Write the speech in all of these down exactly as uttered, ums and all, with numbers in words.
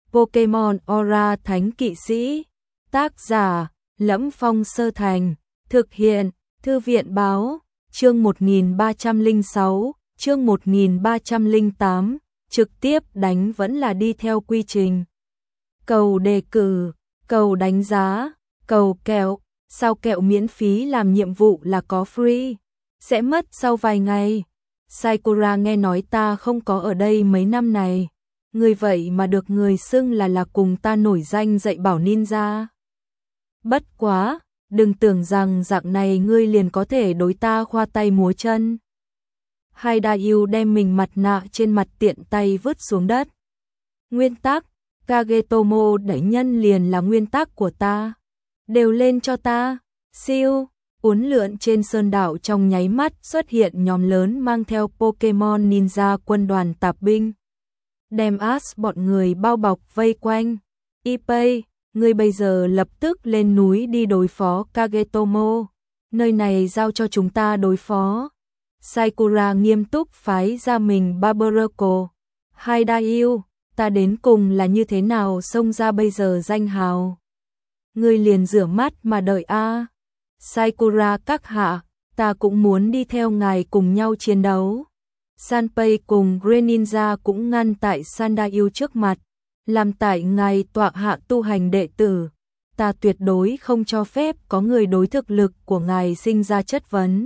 Pokemon Aura Thánh Kỵ Sĩ. Tác giả: Lẫm Phong Sơ Thành. Thực hiện: Thư viện báo. Chương một nghìn ba trăm lẻ sáu, chương một nghìn ba trăm lẻ tám. Trực tiếp đánh vẫn là đi theo quy trình. Cầu đề cử, cầu đánh giá, cầu kẹo. Sao kẹo miễn phí làm nhiệm vụ là có free? Sẽ mất sau vài ngày. Sakura nghe nói ta không có ở đây mấy năm này. Người vậy mà được người xưng là là cùng ta nổi danh dạy bảo ninja. Bất quá, đừng tưởng rằng dạng này ngươi liền có thể đối ta khoa tay múa chân. Haidayu đem mình mặt nạ trên mặt tiện tay vứt xuống đất. Nguyên tắc, Kagetomo đẩy nhân liền là nguyên tắc của ta. Đều lên cho ta. Siêu, uốn lượn trên sơn đảo trong nháy mắt xuất hiện nhóm lớn mang theo Pokemon Ninja quân đoàn tạp binh. Đem Ash bọn người bao bọc vây quanh. Ippei, ngươi bây giờ lập tức lên núi đi đối phó Kagetomo. Nơi này giao cho chúng ta đối phó. Sakura nghiêm túc phái ra mình Barbarako. Haidayu, ta đến cùng là như thế nào xông ra bây giờ danh hào. Ngươi liền rửa mắt mà đợi a. À. Sakura các hạ, ta cũng muốn đi theo ngài cùng nhau chiến đấu. Sanpei cùng Greninja cũng ngăn tại Sandayu trước mặt, làm tại ngài tọa hạ tu hành đệ tử. Ta tuyệt đối không cho phép có người đối thực lực của ngài sinh ra chất vấn.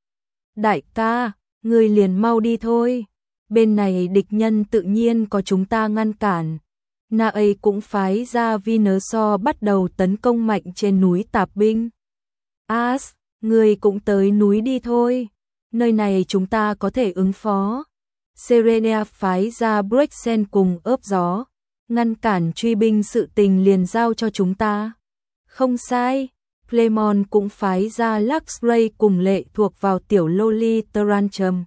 Đại ca, ngươi liền mau đi thôi. Bên này địch nhân tự nhiên có chúng ta ngăn cản. Naei cũng phái ra Venusaur bắt đầu tấn công mạnh trên núi tạp binh. Ash, ngươi cũng tới núi đi thôi. Nơi này chúng ta có thể ứng phó. Serenia phái ra Bruxen cùng ớp gió. Ngăn cản truy binh sự tình liền giao cho chúng ta. Không sai. Clemon cũng phái ra Luxray cùng lệ thuộc vào tiểu Loli Tarantum.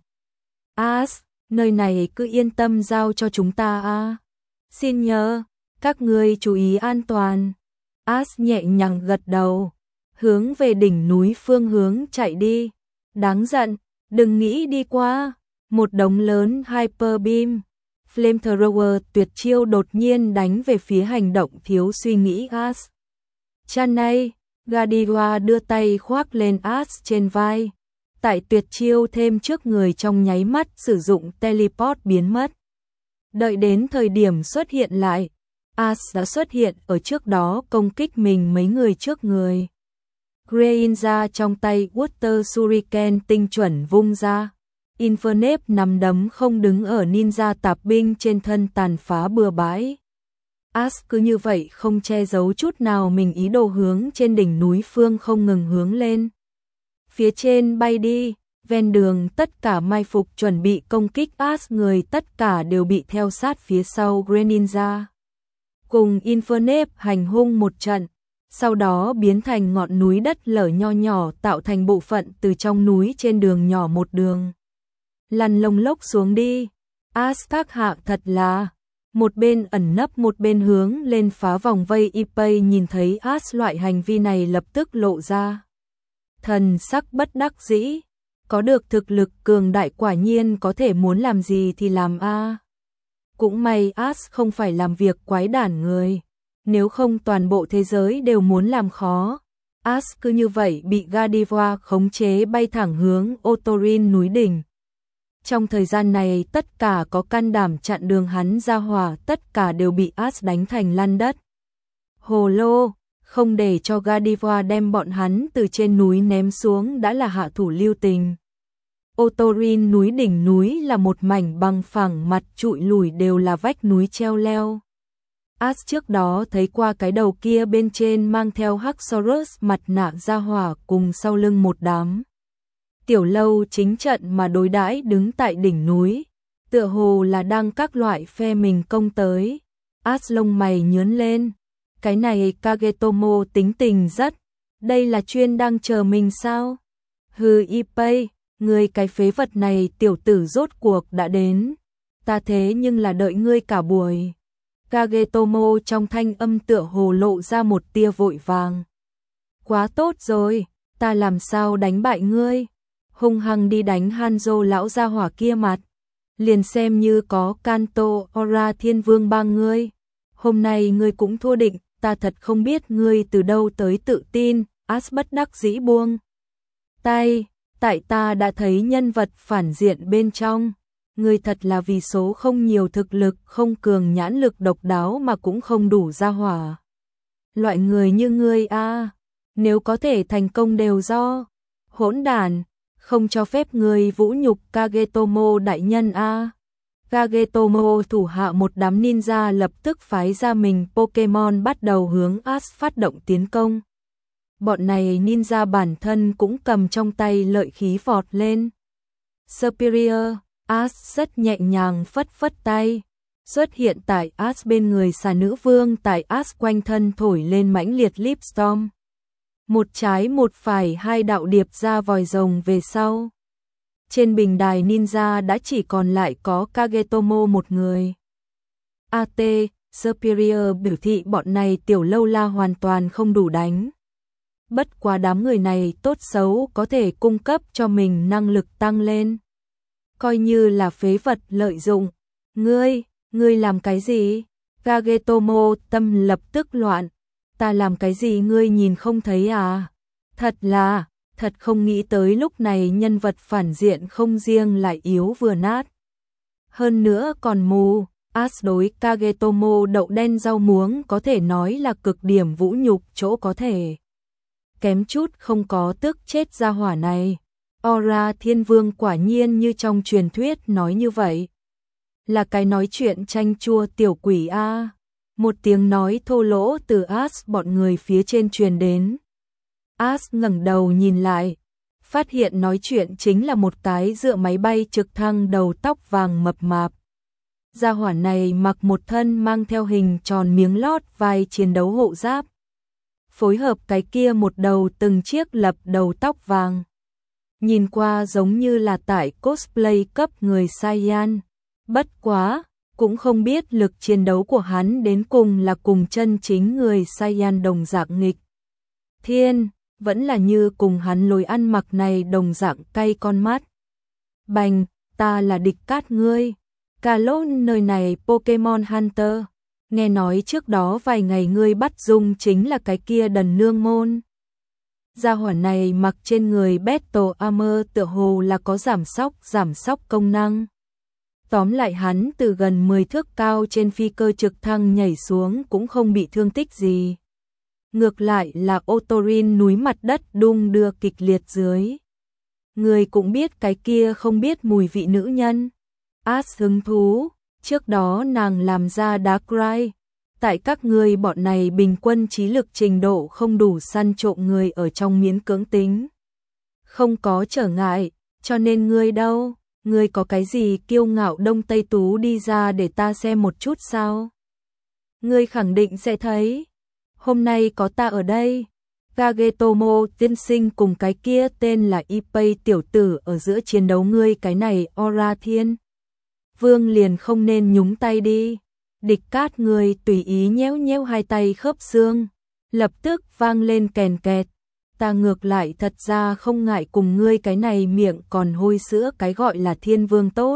Ash, nơi này cứ yên tâm giao cho chúng ta a. À. Xin nhớ, các ngươi chú ý an toàn. Ash nhẹ nhàng gật đầu, hướng về đỉnh núi phương hướng chạy đi. Đáng giận, đừng nghĩ đi qua. Một đống lớn Hyper Beam, Flamethrower tuyệt chiêu đột nhiên đánh về phía hành động thiếu suy nghĩ Ash. Chanay, Gadiwa đưa tay khoác lên Ash trên vai. Tại tuyệt chiêu thêm trước người trong nháy mắt sử dụng teleport biến mất. Đợi đến thời điểm xuất hiện lại, Ash đã xuất hiện ở trước đó công kích mình mấy người trước người. Greninja trong tay Water Shuriken tinh chuẩn vung ra. Infernape nắm đấm không đứng ở ninja tạp binh trên thân tàn phá bừa bãi. Ash cứ như vậy không che giấu chút nào mình ý đồ hướng trên đỉnh núi phương không ngừng hướng lên. Phía trên bay đi, ven đường tất cả mai phục chuẩn bị công kích Ash người tất cả đều bị theo sát phía sau Greninja. Cùng Infernape hành hung một trận, sau đó biến thành ngọn núi đất lở nho nhỏ tạo thành bộ phận từ trong núi trên đường nhỏ một đường. Lăn lông lốc xuống đi, Ash các hạ thật là, một bên ẩn nấp một bên hướng lên phá vòng vây. Ippei nhìn thấy Ash loại hành vi này lập tức lộ ra thần sắc bất đắc dĩ, có được thực lực cường đại quả nhiên có thể muốn làm gì thì làm a. À. Cũng may Ash không phải làm việc quái đản người, nếu không toàn bộ thế giới đều muốn làm khó. Ash cứ như vậy bị Gadiva khống chế bay thẳng hướng Otorin núi đỉnh. Trong thời gian này tất cả có can đảm chặn đường hắn ra hỏa tất cả đều bị Ash đánh thành lăn đất. Hồ lô, không để cho Gadiva đem bọn hắn từ trên núi ném xuống đã là hạ thủ lưu tình. Otorin núi đỉnh núi là một mảnh bằng phẳng mặt trụi lùi đều là vách núi treo leo. Ash trước đó thấy qua cái đầu kia bên trên mang theo Haxorus mặt nạ ra hỏa cùng sau lưng một đám. Tiểu lâu chính trận mà đối đãi đứng tại đỉnh núi, tựa hồ là đang các loại phe mình công tới. Ash lông mày nhướng lên, cái này Kagetomo tính tình rất, đây là chuyên đang chờ mình sao? Hừ Ippei, ngươi cái phế vật này tiểu tử rốt cuộc đã đến, ta thế nhưng là đợi ngươi cả buổi. Kagetomo trong thanh âm tựa hồ lộ ra một tia vội vàng. Quá tốt rồi, ta làm sao đánh bại ngươi? Hung hăng đi đánh Hanzo lão gia hỏa kia mặt, liền xem như có Kanto Ora Thiên Vương ba ngươi. Hôm nay ngươi cũng thua định, ta thật không biết ngươi từ đâu tới tự tin. As bất đắc dĩ buông tay, tại ta đã thấy nhân vật phản diện bên trong. Ngươi thật là vì số không nhiều thực lực, không cường nhãn lực độc đáo mà cũng không đủ ra hỏa. Loại người như ngươi a, nếu có thể thành công đều do hỗn đản, không cho phép ngươi vũ nhục Kagetomo đại nhân a. Kagetomo thủ hạ một đám ninja lập tức phái ra mình Pokemon bắt đầu hướng Ash phát động tiến công. Bọn này ninja bản thân cũng cầm trong tay lợi khí vọt lên. Superior, Ash rất nhẹ nhàng phất phất tay. Xuất hiện tại Ash bên người xà nữ vương, tại Ash quanh thân thổi lên mãnh liệt Leaf Storm. Một trái một phải hai đạo điệp ra vòi rồng về sau. Trên bình đài ninja đã chỉ còn lại có Kagetomo một người. a tê, Superior biểu thị bọn này tiểu lâu la hoàn toàn không đủ đánh. Bất quá đám người này tốt xấu có thể cung cấp cho mình năng lực tăng lên. Coi như là phế vật lợi dụng. Ngươi, ngươi làm cái gì? Kagetomo tâm lập tức loạn. Ta làm cái gì ngươi nhìn không thấy à? Thật là, thật không nghĩ tới lúc này nhân vật phản diện không riêng lại yếu vừa nát. Hơn nữa còn mù. Ash đối Kagetomo đậu đen rau muống có thể nói là cực điểm vũ nhục, chỗ có thể kém chút không có tức chết ra hỏa này. Aura Thiên Vương quả nhiên như trong truyền thuyết nói như vậy. Là cái nói chuyện chanh chua tiểu quỷ a. Một tiếng nói thô lỗ từ Ash bọn người phía trên truyền đến. Ash ngẩng đầu nhìn lại, phát hiện nói chuyện chính là một cái dựa máy bay trực thăng đầu tóc vàng mập mạp. Gia hỏa này mặc một thân mang theo hình tròn miếng lót vai chiến đấu hộ giáp. Phối hợp cái kia một đầu từng chiếc lập đầu tóc vàng. Nhìn qua giống như là tại cosplay cấp người Saiyan. Bất quá, cũng không biết lực chiến đấu của hắn đến cùng là cùng chân chính người Saiyan đồng dạng nghịch thiên, vẫn là như cùng hắn lối ăn mặc này đồng dạng cay con mắt. Bành, ta là địch cát ngươi. Cả lỗ nơi này Pokemon Hunter. Nghe nói trước đó vài ngày ngươi bắt dung chính là cái kia đần nương môn. Gia hỏa này mặc trên người Battle Armor tựa hồ là có giảm sóc, giảm sóc công năng. Tóm lại hắn từ gần mười thước cao trên phi cơ trực thăng nhảy xuống cũng không bị thương tích gì. Ngược lại là Otorin núi mặt đất đung đưa kịch liệt dưới. Người cũng biết cái kia không biết mùi vị nữ nhân. Ash hứng thú, trước đó nàng làm ra Darkrai. Tại các ngươi bọn này bình quân trí lực trình độ không đủ săn trộm người ở trong miến cưỡng tính. Không có trở ngại, cho nên ngươi đâu, ngươi có cái gì kiêu ngạo đông tây tú đi ra để ta xem một chút sao? Ngươi khẳng định sẽ thấy, hôm nay có ta ở đây. Kagetomo tiên sinh cùng cái kia tên là Ippei tiểu tử ở giữa chiến đấu, ngươi cái này Aura Thiên Vương liền không nên nhúng tay đi. Địch cát người tùy ý nhéo nhéo hai tay khớp xương, lập tức vang lên kèn kẹt. Ta ngược lại thật ra không ngại cùng ngươi cái này miệng còn hôi sữa cái gọi là thiên vương tốt.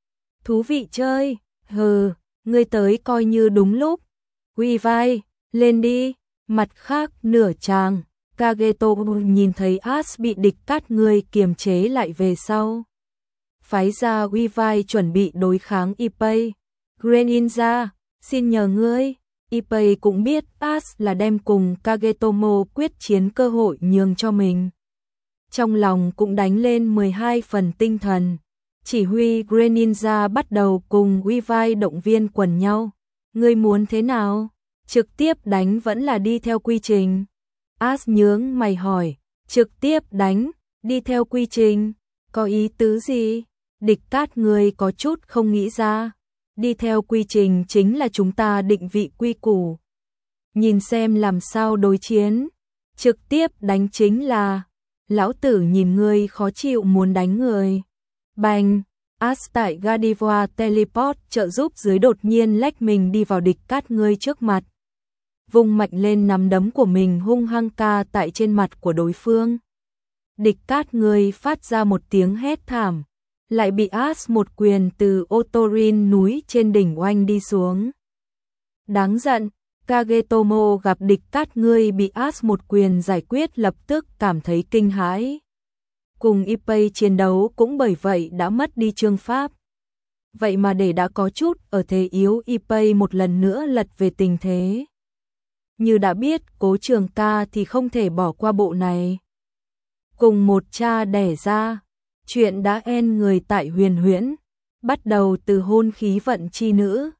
Thú vị chơi, hừ, ngươi tới coi như đúng lúc. Quy vai, lên đi. Mặt khác nửa chàng, Kagetomo nhìn thấy Ash bị địch cát người kiềm chế lại về sau. Phái ra uy vai chuẩn bị đối kháng Ippei. Greninja, xin nhờ ngươi. Ippei cũng biết Ash là đem cùng Kagetomo quyết chiến cơ hội nhường cho mình. Trong lòng cũng đánh lên mười hai phần tinh thần. Chỉ huy Greninja bắt đầu cùng uy vai động viên quần nhau. Ngươi muốn thế nào? Trực tiếp đánh vẫn là đi theo quy trình? Ash nhướng mày hỏi. Trực tiếp đánh, đi theo quy trình, có ý tứ gì? Địch cát người có chút không nghĩ ra. Đi theo quy trình chính là chúng ta định vị quy củ. Nhìn xem làm sao đối chiến. Trực tiếp đánh chính là, lão tử nhìn ngươi khó chịu muốn đánh người. Bành, Ash tại Gardevoir Teleport trợ giúp dưới đột nhiên lách mình đi vào địch cát ngươi trước mặt. Vung mạnh lên nắm đấm của mình hung hăng ca tại trên mặt của đối phương. Địch cát người phát ra một tiếng hét thảm, lại bị Ash một quyền từ Otorin núi trên đỉnh oanh đi xuống. Đáng giận, Kagetomo gặp địch cát ngươi bị As một quyền giải quyết lập tức cảm thấy kinh hãi. Cùng Ippei chiến đấu cũng bởi vậy đã mất đi chương pháp. Vậy mà để đã có chút ở thế yếu Ippei một lần nữa lật về tình thế. Như đã biết Cố Trường Ca thì không thể bỏ qua bộ này. Cùng một cha đẻ ra, chuyện đã en người tại Huyền Huyễn, bắt đầu từ hôn khí vận chi nữ,